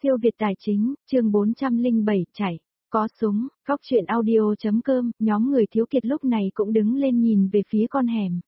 Siêu Việt Tài Chính, chương 407, chạy. Có súng, góc chuyện audio.com, nhóm người Thiếu Kiệt lúc này cũng đứng lên nhìn về phía con hẻm.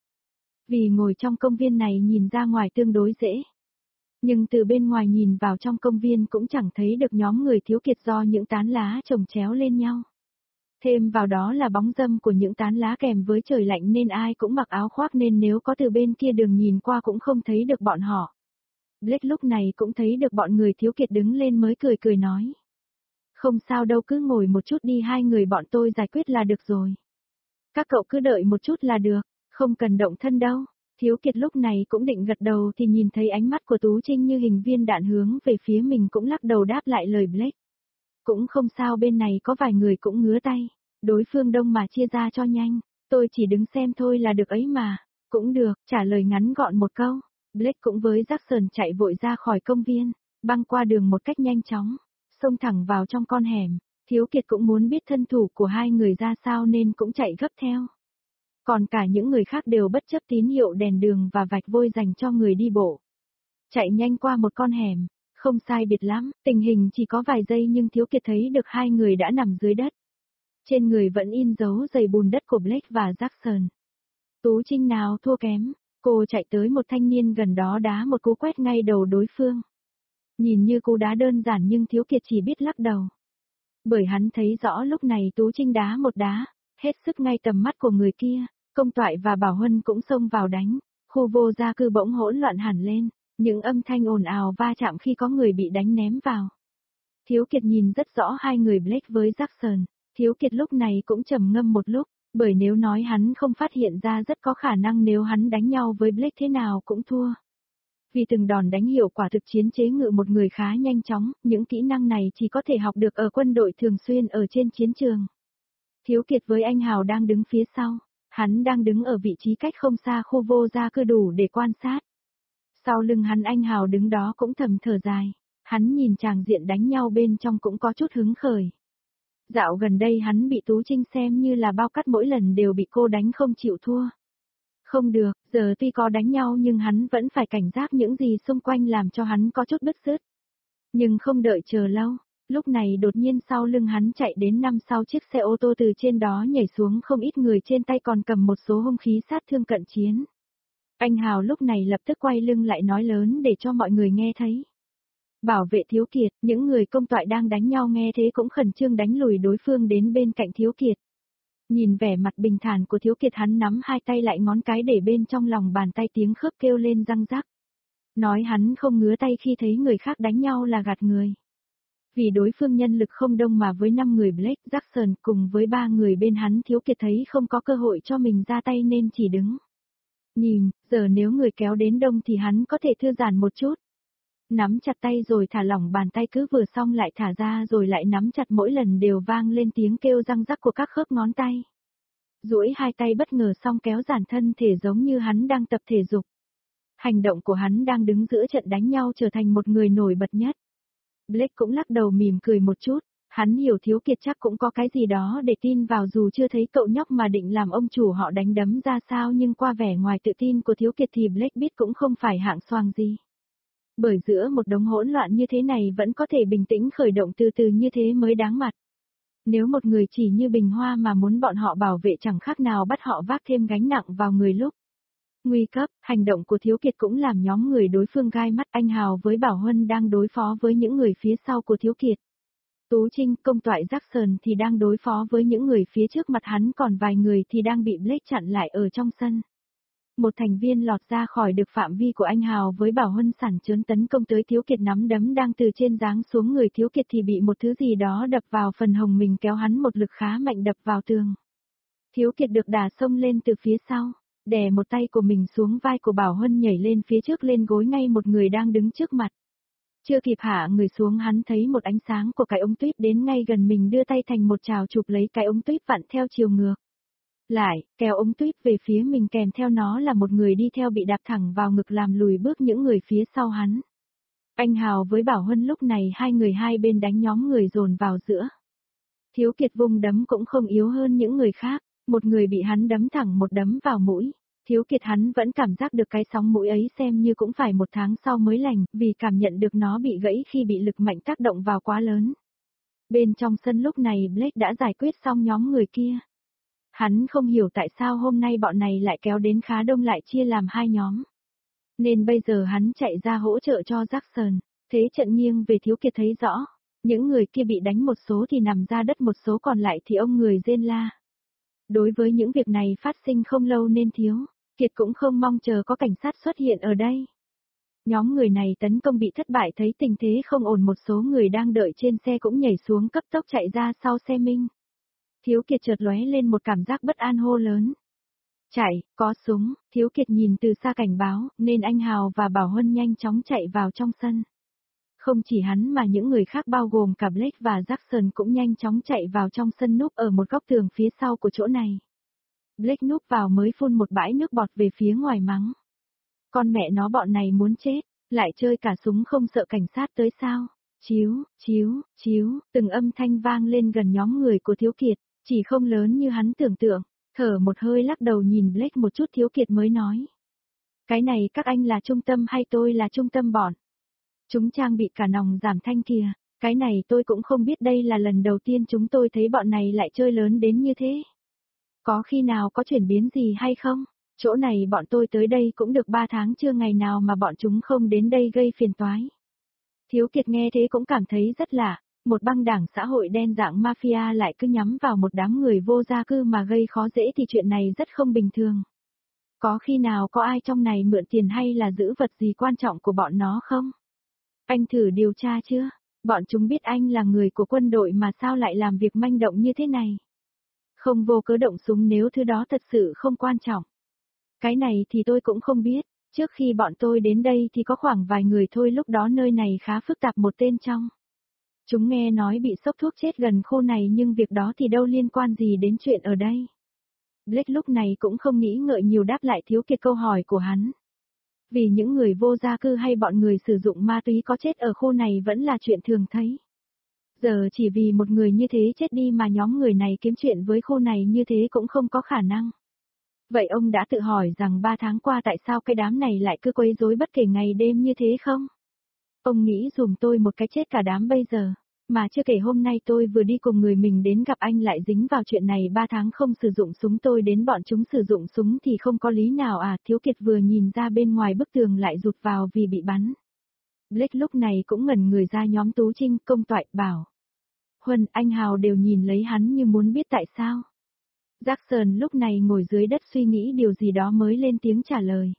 Vì ngồi trong công viên này nhìn ra ngoài tương đối dễ. Nhưng từ bên ngoài nhìn vào trong công viên cũng chẳng thấy được nhóm người Thiếu Kiệt do những tán lá chồng chéo lên nhau. Thêm vào đó là bóng râm của những tán lá kèm với trời lạnh nên ai cũng mặc áo khoác nên nếu có từ bên kia đường nhìn qua cũng không thấy được bọn họ. Blake lúc này cũng thấy được bọn người Thiếu Kiệt đứng lên mới cười cười nói. Không sao đâu, cứ ngồi một chút đi, hai người bọn tôi giải quyết là được rồi. Các cậu cứ đợi một chút là được, không cần động thân đâu. Thiếu Kiệt lúc này cũng định gật đầu thì nhìn thấy ánh mắt của Tú Trinh như hình viên đạn hướng về phía mình, cũng lắc đầu đáp lại lời Blake. Cũng không sao, bên này có vài người cũng ngứa tay. Đối phương đông mà chia ra cho nhanh, tôi chỉ đứng xem thôi là được ấy mà. Cũng được, trả lời ngắn gọn một câu. Blake cũng với Jackson chạy vội ra khỏi công viên, băng qua đường một cách nhanh chóng, xông thẳng vào trong con hẻm. Thiếu Kiệt cũng muốn biết thân thủ của hai người ra sao nên cũng chạy gấp theo. Còn cả những người khác đều bất chấp tín hiệu đèn đường và vạch vôi dành cho người đi bộ. Chạy nhanh qua một con hẻm, không sai biệt lắm, tình hình chỉ có vài giây nhưng Thiếu Kiệt thấy được hai người đã nằm dưới đất. Trên người vẫn in dấu giày bùn đất của Blake và Jackson. Tú Trinh nào thua kém. Cô chạy tới một thanh niên gần đó đá một cú quét ngay đầu đối phương. Nhìn như cú đá đơn giản nhưng Thiếu Kiệt chỉ biết lắc đầu. Bởi hắn thấy rõ lúc này Tú Trinh đá một đá, hết sức ngay tầm mắt của người kia. Công Toại và Bảo Huân cũng xông vào đánh. Khu vô gia cư bỗng hỗn loạn hẳn lên, những âm thanh ồn ào va chạm khi có người bị đánh ném vào. Thiếu Kiệt nhìn rất rõ hai người Blake với Jackson. Thiếu Kiệt lúc này cũng trầm ngâm một lúc. Bởi nếu nói hắn không phát hiện ra rất có khả năng nếu hắn đánh nhau với Blake thế nào cũng thua. Vì từng đòn đánh hiệu quả thực chiến chế ngự một người khá nhanh chóng, những kỹ năng này chỉ có thể học được ở quân đội thường xuyên ở trên chiến trường. Thiếu Kiệt với anh Hào đang đứng phía sau, hắn đang đứng ở vị trí cách không xa khu vô gia cư đủ để quan sát. Sau lưng hắn anh Hào đứng đó cũng thầm thở dài, hắn nhìn tràng diện đánh nhau bên trong cũng có chút hứng khởi. Dạo gần đây hắn bị Tú Trinh xem như là bao cát, mỗi lần đều bị cô đánh không chịu thua. Không được, giờ tuy có đánh nhau nhưng hắn vẫn phải cảnh giác những gì xung quanh làm cho hắn có chút bứt rứt. Nhưng không đợi chờ lâu, lúc này đột nhiên sau lưng hắn chạy đến 5-6 chiếc xe ô tô, từ trên đó nhảy xuống không ít người, trên tay còn cầm một số hung khí sát thương cận chiến. Anh Hào lúc này lập tức quay lưng lại nói lớn để cho mọi người nghe thấy. Bảo vệ Thiếu Kiệt, những người Công Toại đang đánh nhau nghe thế cũng khẩn trương đánh lùi đối phương đến bên cạnh Thiếu Kiệt. Nhìn vẻ mặt bình thản của Thiếu Kiệt, hắn nắm hai tay lại, ngón cái để bên trong lòng bàn tay, tiếng khớp kêu lên răng rắc. Nói hắn không ngứa tay khi thấy người khác đánh nhau là gạt người. Vì đối phương nhân lực không đông mà với 5 người Blake, Jackson cùng với 3 người bên hắn, Thiếu Kiệt thấy không có cơ hội cho mình ra tay nên chỉ đứng. Nhìn, giờ nếu người kéo đến đông thì hắn có thể thư giãn một chút. Nắm chặt tay rồi thả lỏng bàn tay, cứ vừa xong lại thả ra rồi lại nắm chặt, mỗi lần đều vang lên tiếng kêu răng rắc của các khớp ngón tay. Duỗi hai tay bất ngờ xong kéo giãn thân thể giống như hắn đang tập thể dục. Hành động của hắn đang đứng giữa trận đánh nhau trở thành một người nổi bật nhất. Blake cũng lắc đầu mỉm cười một chút, hắn hiểu Thiếu Kiệt chắc cũng có cái gì đó để tin vào, dù chưa thấy cậu nhóc mà định làm ông chủ họ đánh đấm ra sao, nhưng qua vẻ ngoài tự tin của Thiếu Kiệt thì Blake biết cũng không phải hạng xoàng gì. Bởi giữa một đống hỗn loạn như thế này vẫn có thể bình tĩnh khởi động từ từ như thế mới đáng mặt. Nếu một người chỉ như Bình Hoa mà muốn bọn họ bảo vệ chẳng khác nào bắt họ vác thêm gánh nặng vào người lúc nguy cấp. Hành động của Thiếu Kiệt cũng làm nhóm người đối phương gai mắt. Anh Hào với Bảo Huân đang đối phó với những người phía sau của Thiếu Kiệt. Tú Trinh, Công Toại, Jackson thì đang đối phó với những người phía trước mặt hắn, còn vài người thì đang bị Blake chặn lại ở trong sân. Một thành viên lọt ra khỏi được phạm vi của anh Hào với Bảo Huân sẵn chớn tấn công tới Thiếu Kiệt, nắm đấm đang từ trên giáng xuống người Thiếu Kiệt thì bị một thứ gì đó đập vào phần hông mình, kéo hắn một lực khá mạnh đập vào tường. Thiếu Kiệt được đả xông lên từ phía sau, đè một tay của mình xuống vai của Bảo Huân, nhảy lên phía trước lên gối ngay một người đang đứng trước mặt. Chưa kịp hạ người xuống hắn thấy một ánh sáng của cái ống tuyếp đến ngay gần mình, đưa tay thành một chảo chụp lấy cái ống tuyếp vặn theo chiều ngược lại, kéo ống tuyếp về phía mình, kèm theo nó là một người đi theo bị đạp thẳng vào ngực làm lùi bước những người phía sau hắn. Anh Hào với Bảo Huân lúc này hai người hai bên đánh nhóm người dồn vào giữa. Thiếu Kiệt vung đấm cũng không yếu hơn những người khác, một người bị hắn đấm thẳng một đấm vào mũi. Thiếu Kiệt hắn vẫn cảm giác được cái sóng mũi ấy xem như cũng phải 1 tháng sau mới lành, vì cảm nhận được nó bị gãy khi bị lực mạnh tác động vào quá lớn. Bên trong sân lúc này Blake đã giải quyết xong nhóm người kia. Hắn không hiểu tại sao hôm nay bọn này lại kéo đến khá đông lại chia làm 2 nhóm. Nên bây giờ hắn chạy ra hỗ trợ cho Jackson. Thế trận nghiêng về Thiếu Kiệt thấy rõ. Những người kia bị đánh một số thì nằm ra đất, một số còn lại thì ông người rên la. Đối với những việc này phát sinh không lâu nên Thiếu Kiệt cũng không mong chờ có cảnh sát xuất hiện ở đây. Nhóm người này tấn công bị thất bại, thấy tình thế không ổn, một số người đang đợi trên xe cũng nhảy xuống cấp tốc chạy ra sau xe Minh. Thiếu Kiệt chợt lóe lên một cảm giác bất an, hô lớn. Chạy, có súng. Thiếu Kiệt nhìn từ xa cảnh báo, nên anh Hào và Bảo Huân nhanh chóng chạy vào trong sân. Không chỉ hắn mà những người khác bao gồm cả Blake và Jackson cũng nhanh chóng chạy vào trong sân, núp ở một góc tường phía sau của chỗ này. Blake núp vào mới phun một bãi nước bọt về phía ngoài mắng. Con mẹ nó, bọn này muốn chết, lại chơi cả súng không sợ cảnh sát tới sao? Chíu, chíu, chíu, từng âm thanh vang lên gần nhóm người của Thiếu Kiệt, chỉ không lớn như hắn tưởng tượng. Thở một hơi lắc đầu nhìn Blake một chút, Thiếu Kiệt mới nói. Cái này các anh là trung tâm hay tôi là trung tâm bọn? Chúng trang bị cả nòng giảm thanh kìa, cái này tôi cũng không biết, đây là lần đầu tiên chúng tôi thấy bọn này lại chơi lớn đến như thế. Có khi nào có chuyển biến gì hay không? Chỗ này bọn tôi tới đây cũng được 3 tháng chưa ngày nào mà bọn chúng không đến đây gây phiền toái. Thiếu Kiệt nghe thế cũng cảm thấy rất lạ, một băng đảng xã hội đen dạng mafia lại cứ nhắm vào một đám người vô gia cư mà gây khó dễ thì chuyện này rất không bình thường. Có khi nào có ai trong này mượn tiền hay là giữ vật gì quan trọng của bọn nó không? Anh thử điều tra chưa? Bọn chúng biết anh là người của quân đội mà sao lại làm việc manh động như thế này? Không vô cớ động súng nếu thứ đó thật sự không quan trọng. Cái này thì tôi cũng không biết, trước khi bọn tôi đến đây thì có khoảng vài người thôi, lúc đó nơi này khá phức tạp, một tên trong. Chúng nghe nói bị sốc thuốc chết gần khu này, nhưng việc đó thì đâu liên quan gì đến chuyện ở đây. Blake lúc này cũng không nghĩ ngợi nhiều đáp lại Thiếu Kiệt câu hỏi của hắn. Vì những người vô gia cư hay bọn người sử dụng ma túy có chết ở khu này vẫn là chuyện thường thấy. Giờ chỉ vì một người như thế chết đi mà nhóm người này kiếm chuyện với khu này như thế cũng không có khả năng. Vậy ông đã tự hỏi rằng 3 tháng qua tại sao cái đám này lại cứ quấy rối bất kể ngày đêm như thế không? Ông nghĩ dùm tôi một cái chết cả đám bây giờ. Mà chưa kể hôm nay tôi vừa đi cùng người mình đến gặp anh lại dính vào chuyện này, 3 tháng không sử dụng súng tôi đến bọn chúng sử dụng súng thì không có lý nào à? Thiếu Kiệt vừa nhìn ra bên ngoài bức tường lại rụt vào vì bị bắn. Blake lúc này cũng ngẩn người ra, nhóm Tú Trinh, Công Toại, Bảo Huân, anh Hào đều nhìn lấy hắn như muốn biết tại sao. Jackson lúc này ngồi dưới đất suy nghĩ điều gì đó mới lên tiếng trả lời.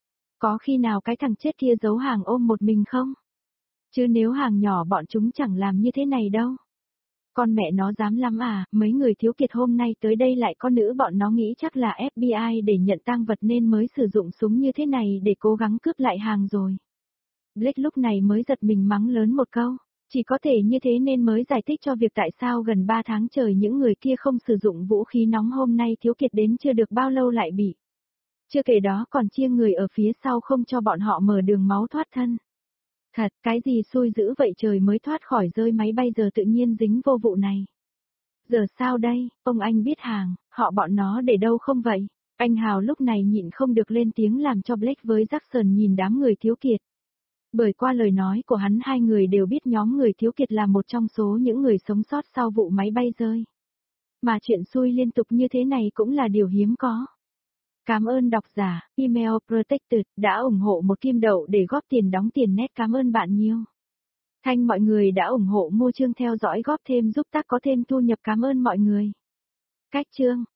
Có khi nào cái thằng chết kia giấu hàng ôm một mình không? Chứ nếu hàng nhỏ bọn chúng chẳng làm như thế này đâu. Con mẹ nó dám lắm à, mấy người Thiếu Kiệt hôm nay tới đây lại có nữ, bọn nó nghĩ chắc là FBI để nhận tang vật nên mới sử dụng súng như thế này để cố gắng cướp lại hàng rồi. Blake lúc này mới giật mình mắng lớn một câu. Chỉ có thể như thế nên mới giải thích cho việc tại sao gần 3 tháng trời những người kia không sử dụng vũ khí nóng, hôm nay Thiếu Kiệt đến chưa được bao lâu lại bị. Chưa kể đó còn chia người ở phía sau không cho bọn họ mở đường máu thoát thân. Thật, cái gì xui dữ vậy trời, mới thoát khỏi rơi máy bay giờ tự nhiên dính vô vụ này. Giờ sao đây, ông anh biết hàng, họ bọn nó để đâu không vậy? Anh Hào lúc này nhịn không được lên tiếng làm cho Blake với Jackson nhìn đám người Thiếu Kiệt. Bởi qua lời nói của hắn, hai người đều biết nhóm người Thiếu Kiệt là một trong số những người sống sót sau vụ máy bay rơi. Mà chuyện xui liên tục như thế này cũng là điều hiếm có. Cảm ơn độc giả, email protected đã ủng hộ 1 kim đậu để góp tiền đóng tiền net, cảm ơn bạn nhiều. Thanh mọi người đã ủng hộ mua chương theo dõi góp thêm giúp tác có thêm thu nhập, cảm ơn mọi người. Cách chương